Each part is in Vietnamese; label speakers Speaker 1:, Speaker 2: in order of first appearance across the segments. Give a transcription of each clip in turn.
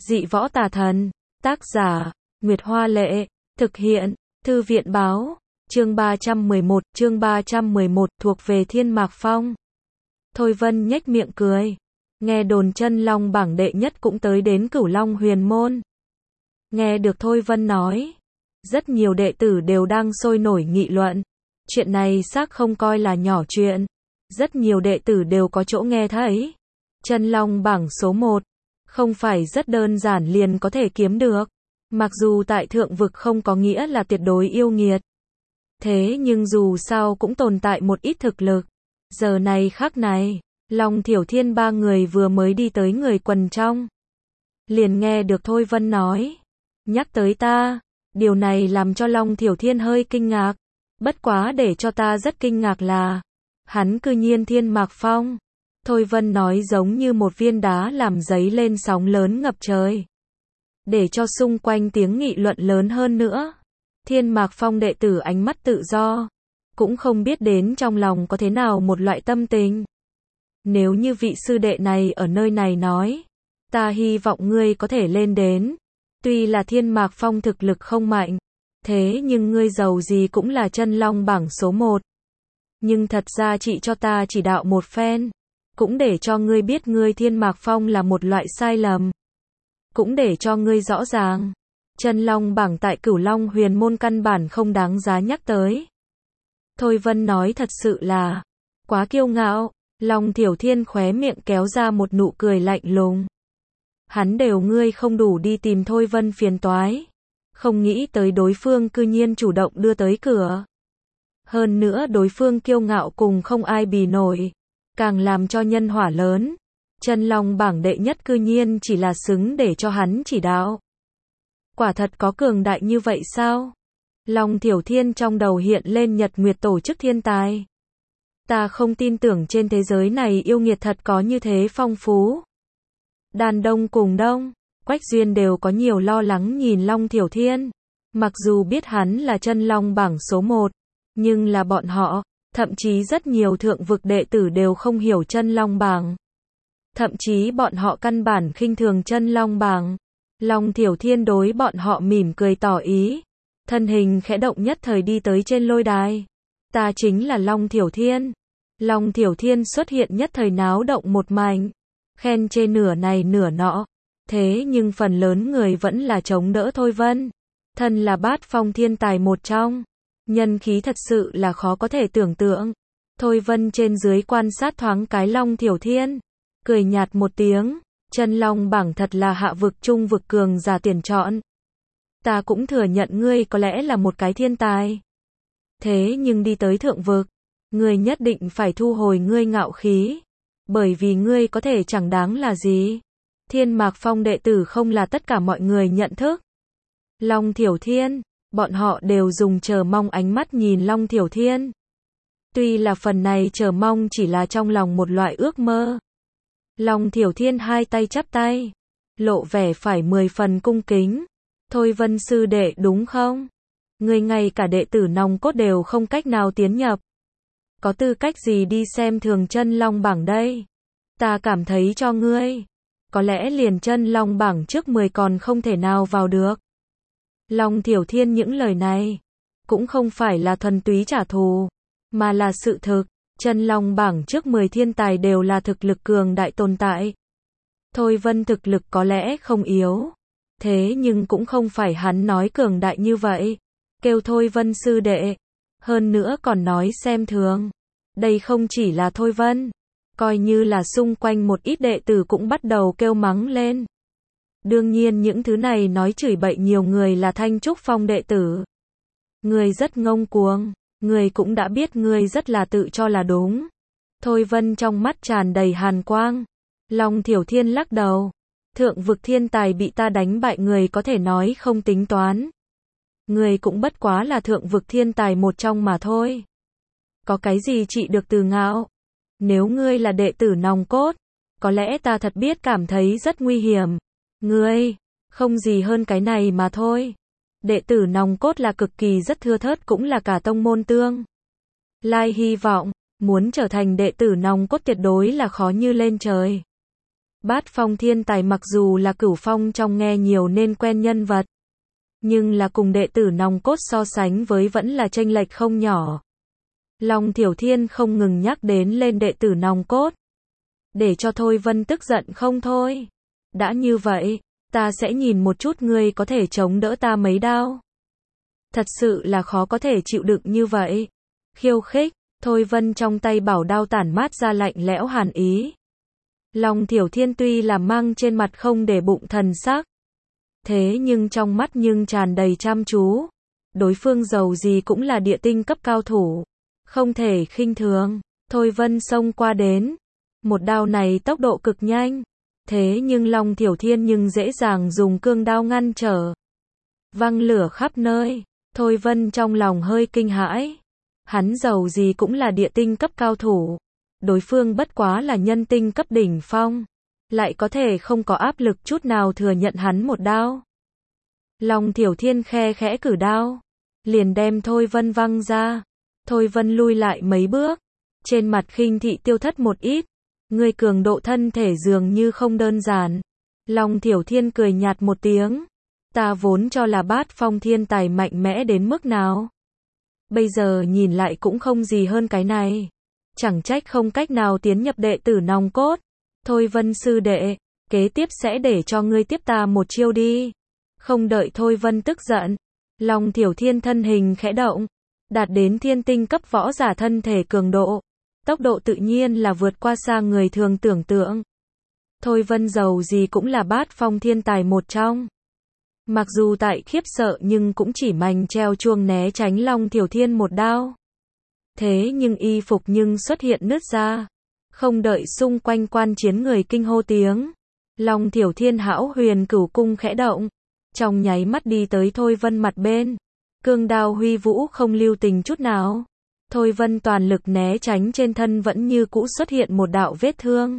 Speaker 1: Dị võ tà thần. Tác giả, Nguyệt Hoa Lệ. Thực hiện, Thư viện Báo. Chương 311, thuộc về Thiên Mạc Phong. Thôi Vân nhếch miệng cười. Nghe đồn chân long bảng đệ nhất cũng tới đến Cửu Long Huyền Môn. Nghe được Thôi Vân nói, rất nhiều đệ tử đều đang sôi nổi nghị luận. Chuyện này xác không coi là nhỏ chuyện. Rất nhiều đệ tử đều có chỗ nghe thấy. Chân long bảng số 1, không phải rất đơn giản liền có thể kiếm được. Mặc dù tại thượng vực không có nghĩa là tuyệt đối yêu nghiệt. Thế nhưng dù sao cũng tồn tại một ít thực lực. Giờ này khắc này, Long Thiểu Thiên ba người vừa mới đi tới người quần trong. Liền nghe được Thôi Vân nói. Nhắc tới ta, điều này làm cho Long Thiểu Thiên hơi kinh ngạc. Bất quá để cho ta rất kinh ngạc là, hắn cư nhiên Thiên Mạc Phong. Thôi Vân nói giống như một viên đá làm dấy lên sóng lớn ngập trời. Để cho xung quanh tiếng nghị luận lớn hơn nữa. Thiên Mạc Phong đệ tử ánh mắt tự do. Cũng không biết đến trong lòng có thế nào một loại tâm tình. Nếu như vị sư đệ này ở nơi này nói, ta hy vọng ngươi có thể lên đến. Tuy là Thiên Mạc Phong thực lực không mạnh, thế nhưng ngươi giàu gì cũng là chân long bảng số 1. Nhưng thật ra chị cho ta chỉ đạo một phen, cũng để cho ngươi biết ngươi Thiên Mạc Phong là một loại sai lầm. Cũng để cho ngươi rõ ràng, chân long bảng tại Cửu Long Huyền Môn căn bản không đáng giá nhắc tới. Thôi Vân nói thật sự là quá kiêu ngạo. Long Thiểu Thiên khóe miệng kéo ra một nụ cười lạnh lùng. Hắn đều ngươi không đủ đi tìm Thôi Vân phiền toái. Không nghĩ tới đối phương cư nhiên chủ động đưa tới cửa. Hơn nữa đối phương kiêu ngạo cùng không ai bì nổi. Càng làm cho nhân hỏa lớn. Chân long bảng đệ nhất cư nhiên chỉ là xứng để cho hắn chỉ đạo. Quả thật có cường đại như vậy sao? Long Thiểu Thiên trong đầu hiện lên Nhật Nguyệt tổ chức thiên tài. Ta không tin tưởng trên thế giới này yêu nghiệt thật có như thế phong phú. Đàn Đông cùng Đông, Quách Duyên đều có nhiều lo lắng nhìn Long Thiểu Thiên. Mặc dù biết hắn là chân long bảng số 1, nhưng là bọn họ, thậm chí rất nhiều thượng vực đệ tử đều không hiểu chân long bảng. Thậm chí bọn họ căn bản khinh thường chân long bảng. Long Thiểu Thiên đối bọn họ mỉm cười tỏ ý. Thân hình khẽ động nhất thời đi tới trên lôi đài. Ta chính là Long Thiểu Thiên. Long Thiểu Thiên xuất hiện nhất thời náo động một mảnh. Khen chê nửa này nửa nọ. Thế nhưng phần lớn người vẫn là chống đỡ Thôi Vân. Thân là bát phong thiên tài một trong. Nhân khí thật sự là khó có thể tưởng tượng. Thôi Vân trên dưới quan sát thoáng cái Long Thiểu Thiên. Cười nhạt một tiếng. Chân long bảng thật là hạ vực trung vực cường giả tuyển chọn. Ta cũng thừa nhận ngươi có lẽ là một cái thiên tài. Thế nhưng đi tới thượng vực, ngươi nhất định phải thu hồi ngươi ngạo khí. Bởi vì ngươi có thể chẳng đáng là gì. Thiên Mạc Phong đệ tử không là tất cả mọi người nhận thức. Long Thiểu Thiên, bọn họ đều dùng chờ mong ánh mắt nhìn Long Thiểu Thiên. Tuy là phần này chờ mong chỉ là trong lòng một loại ước mơ. Long Thiểu Thiên hai tay chắp tay, lộ vẻ phải 10 phần cung kính. Thôi Vân sư đệ đúng không? Ngươi ngay cả đệ tử nòng cốt đều không cách nào tiến nhập. Có tư cách gì đi xem thường chân long bảng đây? Ta cảm thấy cho ngươi, có lẽ liền chân long bảng trước 10 còn không thể nào vào được. Long Thiểu Thiên những lời này, cũng không phải là thuần túy trả thù, mà là sự thực. Chân long bảng trước 10 thiên tài đều là thực lực cường đại tồn tại. Thôi Vân thực lực có lẽ không yếu. Thế nhưng cũng không phải hắn nói cường đại như vậy. Kêu Thôi Vân sư đệ. Hơn nữa còn nói xem thường. Đây không chỉ là Thôi Vân. Coi như là xung quanh một ít đệ tử cũng bắt đầu kêu mắng lên. Đương nhiên những thứ này nói chửi bậy nhiều người là Thanh Trúc Phong đệ tử. Người rất ngông cuồng. Người cũng đã biết người rất là tự cho là đúng. Thôi Vân trong mắt tràn đầy hàn quang. Long Thiểu Thiên lắc đầu. Thượng vực thiên tài bị ta đánh bại người có thể nói không tính toán. Người cũng bất quá là thượng vực thiên tài một trong mà thôi. Có cái gì trị được từ ngạo? Nếu ngươi là đệ tử nòng cốt, có lẽ ta thật biết cảm thấy rất nguy hiểm. Ngươi, không gì hơn cái này mà thôi. Đệ tử nòng cốt là cực kỳ rất thưa thớt cũng là cả tông môn tương lai hy vọng, muốn trở thành đệ tử nòng cốt tuyệt đối là khó như lên trời. Bát phong thiên tài mặc dù là cửu phong trong nghe nhiều nên quen nhân vật, nhưng là cùng đệ tử nòng cốt so sánh với vẫn là chênh lệch không nhỏ. Long Thiểu Thiên không ngừng nhắc đến lên đệ tử nòng cốt, để cho Thôi Vân tức giận không thôi. Đã như vậy, ta sẽ nhìn một chút ngươi có thể chống đỡ ta mấy đao. Thật sự là khó có thể chịu đựng như vậy. Khiêu khích, Thôi Vân trong tay bảo đao tản mát ra lạnh lẽo hàn ý. Long Thiểu Thiên tuy là mang trên mặt không để bụng thần sắc, thế nhưng trong mắt nhưng tràn đầy chăm chú. Đối phương dầu gì cũng là địa tinh cấp cao thủ, không thể khinh thường. Thôi Vân xông qua đến, một đao này tốc độ cực nhanh, thế nhưng Long Thiểu Thiên nhưng dễ dàng dùng cương đao ngăn trở. Văng lửa khắp nơi, Thôi Vân trong lòng hơi kinh hãi. Hắn dầu gì cũng là địa tinh cấp cao thủ, đối phương bất quá là nhân tinh cấp đỉnh phong, lại có thể không có áp lực chút nào thừa nhận hắn một đao. Long Thiểu Thiên khe khẽ cử đao, liền đem Thôi Vân văng ra. Thôi Vân lui lại mấy bước, trên mặt khinh thị tiêu thất một ít. Ngươi cường độ thân thể dường như không đơn giản. Long Thiểu Thiên cười nhạt một tiếng. Ta vốn cho là Bát phong thiên tài mạnh mẽ đến mức nào, bây giờ nhìn lại cũng không gì hơn cái này. Chẳng trách không cách nào tiến nhập đệ tử nòng cốt. Thôi Vân sư đệ, kế tiếp sẽ để cho ngươi tiếp ta một chiêu đi. Không đợi Thôi Vân tức giận, Long Thiểu Thiên thân hình khẽ động, đạt đến thiên tinh cấp võ giả thân thể cường độ. Tốc độ tự nhiên là vượt qua xa người thường tưởng tượng. Thôi Vân dầu gì cũng là Bát phong thiên tài một trong. Mặc dù tại khiếp sợ nhưng cũng chỉ mành treo chuông né tránh Long Thiểu Thiên một đao. Thế nhưng y phục nhưng xuất hiện nứt ra. Không đợi xung quanh quan chiến người kinh hô tiếng, Long Thiểu Thiên hão huyền cửu cung khẽ động, trong nháy mắt đi tới Thôi Vân mặt bên. Cương đao huy vũ không lưu tình chút nào. Thôi Vân toàn lực né tránh, trên thân vẫn như cũ xuất hiện một đạo vết thương.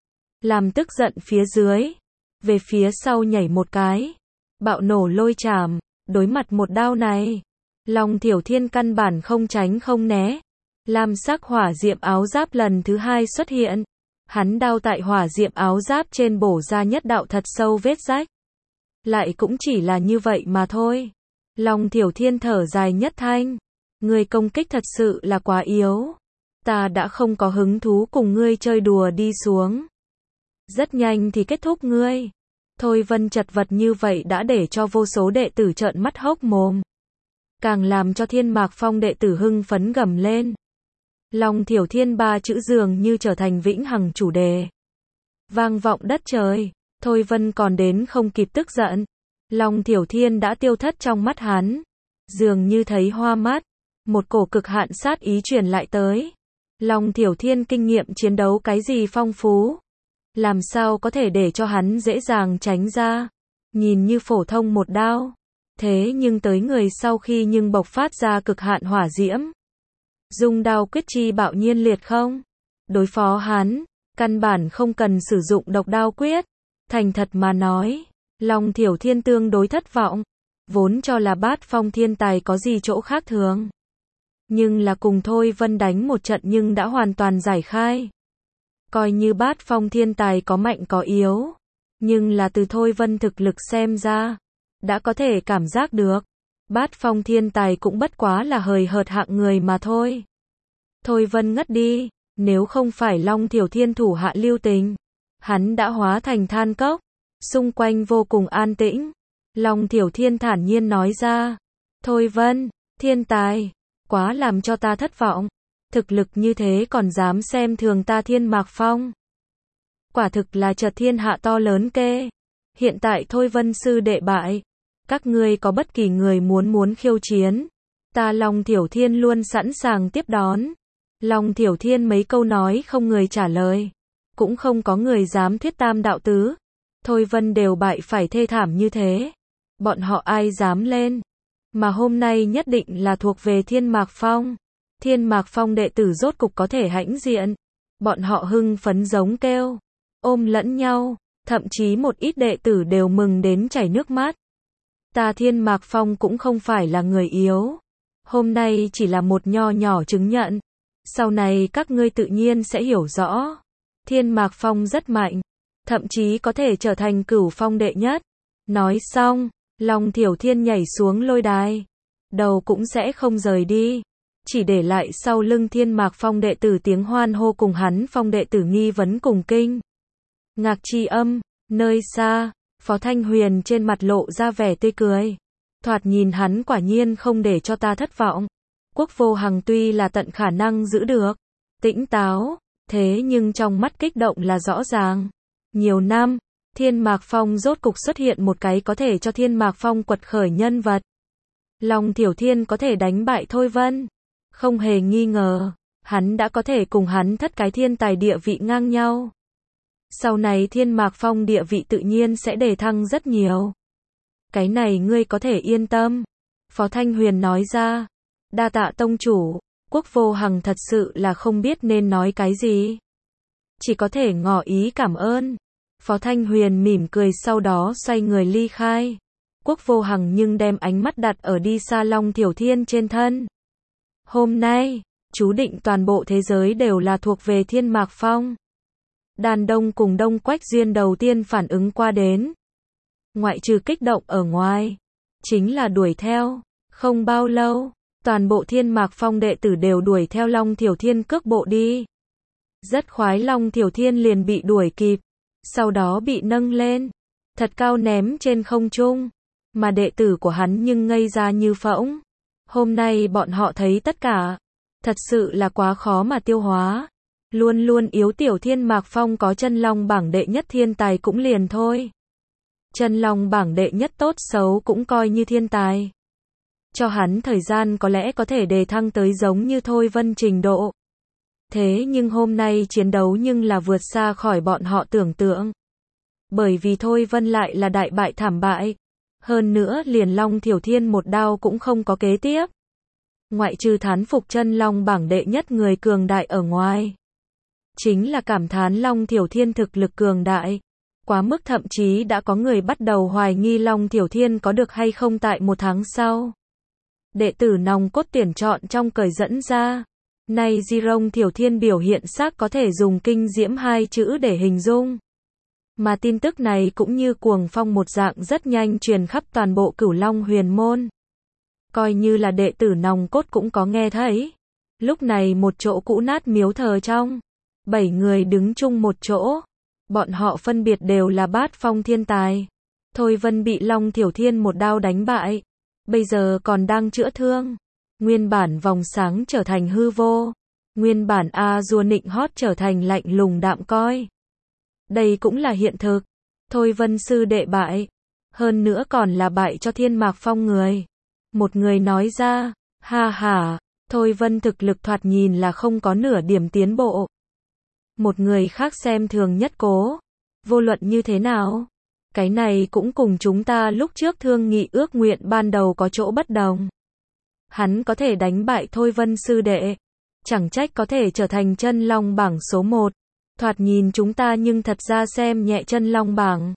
Speaker 1: Làm tức giận phía dưới, về phía sau nhảy một cái, bạo nổ lôi chảm. Đối mặt một đao này, Long Thiểu Thiên căn bản không tránh không né. Lam sắc hỏa diệm áo giáp lần thứ hai xuất hiện. Hắn đao tại hỏa diệm áo giáp trên bổ ra nhất đạo thật sâu vết rách. Lại cũng chỉ là như vậy mà thôi. Long Thiểu Thiên thở dài nhất thanh. Ngươi công kích thật sự là quá yếu. Ta đã không có hứng thú cùng ngươi chơi đùa đi xuống. Rất nhanh thì kết thúc ngươi. Thôi Vân chật vật như vậy đã để cho vô số đệ tử trợn mắt hốc mồm. Càng làm cho Thiên Mạc Phong đệ tử hưng phấn gầm lên. Long Thiểu Thiên ba chữ dường như trở thành vĩnh hằng chủ đề. Vang vọng đất trời. Thôi Vân còn đến không kịp tức giận. Long Thiểu Thiên đã tiêu thất trong mắt hắn. Dường như thấy hoa mắt. Một cổ cực hạn sát ý truyền lại tới. Long Thiểu Thiên kinh nghiệm chiến đấu cái gì phong phú. Làm sao có thể để cho hắn dễ dàng tránh ra. Nhìn như phổ thông một đao. Thế nhưng tới người sau khi nhưng bộc phát ra cực hạn hỏa diễm. Dung đao quyết chi bạo nhiên liệt không. Đối phó hắn, căn bản không cần sử dụng độc đao quyết. Thành thật mà nói, Long Thiểu Thiên tương đối thất vọng. Vốn cho là Bát phong thiên tài có gì chỗ khác thường. Nhưng là cùng Thôi Vân đánh một trận nhưng đã hoàn toàn giải khai. Coi như Bát phong thiên tài có mạnh có yếu. Nhưng là từ Thôi Vân thực lực xem ra, đã có thể cảm giác được. Bát phong thiên tài cũng bất quá là hời hợt hạng người mà thôi. Thôi Vân ngất đi, nếu không phải Long Thiểu Thiên thủ hạ lưu tình, hắn đã hóa thành than cốc. Xung quanh vô cùng an tĩnh. Long Thiểu Thiên thản nhiên nói ra. Thôi Vân, thiên tài, quá làm cho ta thất vọng. Thực lực như thế còn dám xem thường ta Thiên Mạc Phong. Quả thực là chợt thiên hạ to lớn kê. Hiện tại Thôi Vân sư đệ bại. Các ngươi có bất kỳ người muốn khiêu chiến, ta Long Thiểu Thiên luôn sẵn sàng tiếp đón. Long Thiểu Thiên mấy câu nói không người trả lời. Cũng không có người dám thuyết tam đạo tứ. Thôi Vân đều bại phải thê thảm như thế. Bọn họ ai dám lên. Mà hôm nay nhất định là thuộc về Thiên Mạc Phong. Thiên Mạc Phong đệ tử rốt cục có thể hãnh diện. Bọn họ hưng phấn giống kêu. Ôm lẫn nhau. Thậm chí một ít đệ tử đều mừng đến chảy nước mắt. Ta Thiên Mạc Phong cũng không phải là người yếu. Hôm nay chỉ là một nho nhỏ chứng nhận. Sau này các ngươi tự nhiên sẽ hiểu rõ. Thiên Mạc Phong rất mạnh. thậm chí có thể trở thành cửu phong đệ nhất. Nói xong, Long Thiểu Thiên nhảy xuống lôi đài. Đầu cũng sẽ không rời đi. Chỉ để lại sau lưng Thiên Mạc Phong đệ tử tiếng hoan hô cùng hắn phong đệ tử nghi vấn cùng kinh ngạc chi âm. Nơi xa, Phó Thanh Huyền trên mặt lộ ra vẻ tươi cười. Thoạt nhìn hắn quả nhiên không để cho ta thất vọng. Quốc Vô Hằng tuy là tận khả năng giữ được tĩnh táo, thế nhưng trong mắt kích động là rõ ràng. Nhiều năm, Thiên Mạc Phong rốt cục xuất hiện một cái có thể cho Thiên Mạc Phong quật khởi nhân vật. Long Thiểu Thiên có thể đánh bại Thôi Vân. Không hề nghi ngờ, hắn đã có thể cùng hắn thất cái thiên tài địa vị ngang nhau. Sau này Thiên Mạc Phong địa vị tự nhiên sẽ đề thăng rất nhiều. Cái này ngươi có thể yên tâm. Phó Thanh Huyền nói ra. Đa tạ tông chủ. Quốc Vô Hằng thật sự là không biết nên nói cái gì. Chỉ có thể ngỏ ý cảm ơn. Phó Thanh Huyền mỉm cười sau đó xoay người ly khai. Quốc Vô Hằng nhưng đem ánh mắt đặt ở đi xa Long Thiểu Thiên trên thân. Hôm nay, chú định toàn bộ thế giới đều là thuộc về Thiên Mạc Phong. Đàn Đông cùng Đông Quách Duyên đầu tiên phản ứng qua đến. Ngoại trừ kích động ở ngoài, chính là đuổi theo. Không bao lâu, toàn bộ Thiên Mạc Phong đệ tử đều đuổi theo Long Thiểu Thiên cước bộ đi. Rất khoái Long Thiểu Thiên liền bị đuổi kịp, sau đó bị nâng lên, thật cao ném trên không trung, mà đệ tử của hắn nhưng ngây ra như phỗng. Hôm nay bọn họ thấy tất cả, thật sự là quá khó mà tiêu hóa. Luôn luôn yếu tiểu Thiên Mạc Phong có chân long bảng đệ nhất thiên tài cũng liền thôi. Chân long bảng đệ nhất tốt xấu cũng coi như thiên tài. Cho hắn thời gian có lẽ có thể đề thăng tới giống như Thôi Vân trình độ. Thế nhưng hôm nay chiến đấu nhưng là vượt xa khỏi bọn họ tưởng tượng. Bởi vì Thôi Vân lại là đại bại thảm bại. Hơn nữa liền Long Thiểu Thiên một đao cũng không có kế tiếp. Ngoại trừ thán phục chân long bảng đệ nhất người cường đại ở ngoài. Chính là cảm thán Long Thiểu Thiên thực lực cường đại. Quá mức thậm chí đã có người bắt đầu hoài nghi Long Thiểu Thiên có được hay không tại một tháng sau. Đệ tử nòng cốt tuyển chọn trong cởi dẫn ra. Nay Long Thiểu Thiên biểu hiện xác có thể dùng kinh diễm hai chữ để hình dung. Mà tin tức này cũng như cuồng phong một dạng rất nhanh truyền khắp toàn bộ Cửu Long Huyền Môn. Coi như là đệ tử nòng cốt cũng có nghe thấy. Lúc này một chỗ cũ nát miếu thờ trong. 7 người đứng chung một chỗ. Bọn họ phân biệt đều là bát phong thiên tài. Thôi Vân bị Long Thiểu Thiên một đao đánh bại. Bây giờ còn đang chữa thương. Nguyên bản vòng sáng trở thành hư vô. Nguyên bản A-dua nịnh hót trở thành lạnh lùng đạm coi. Đây cũng là hiện thực. Thôi Vân sư đệ bại. Hơn nữa còn là bại cho Thiên Mạc Phong người. Một người nói ra, ha ha, Thôi Vân thực lực thoạt nhìn là không có nửa điểm tiến bộ. Một người khác xem thường nhất Cố. Vô luận như thế nào? Cái này cũng cùng chúng ta lúc trước thương nghị ước nguyện ban đầu có chỗ bất đồng. Hắn có thể đánh bại Thôi Vân sư đệ. Chẳng trách có thể trở thành chân long bảng số 1. Thoạt nhìn chúng ta nhưng thật ra xem nhẹ chân long bảng.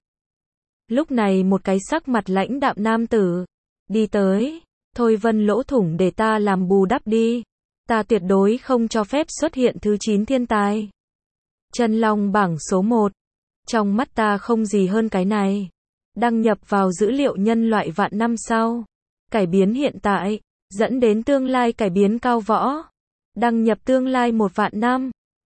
Speaker 1: Lúc này một cái sắc mặt lãnh đạm nam tử. Đi tới. Thôi Vân lỗ thủng để ta làm bù đắp đi. Ta tuyệt đối không cho phép xuất hiện thứ 9 thiên tài. Chân long bảng số 1. Trong mắt ta không gì hơn cái này. Đăng nhập vào dữ liệu nhân loại vạn năm sau. Cải biến hiện tại. Dẫn đến tương lai cải biến cao võ. Đăng nhập tương lai 1 vạn năm.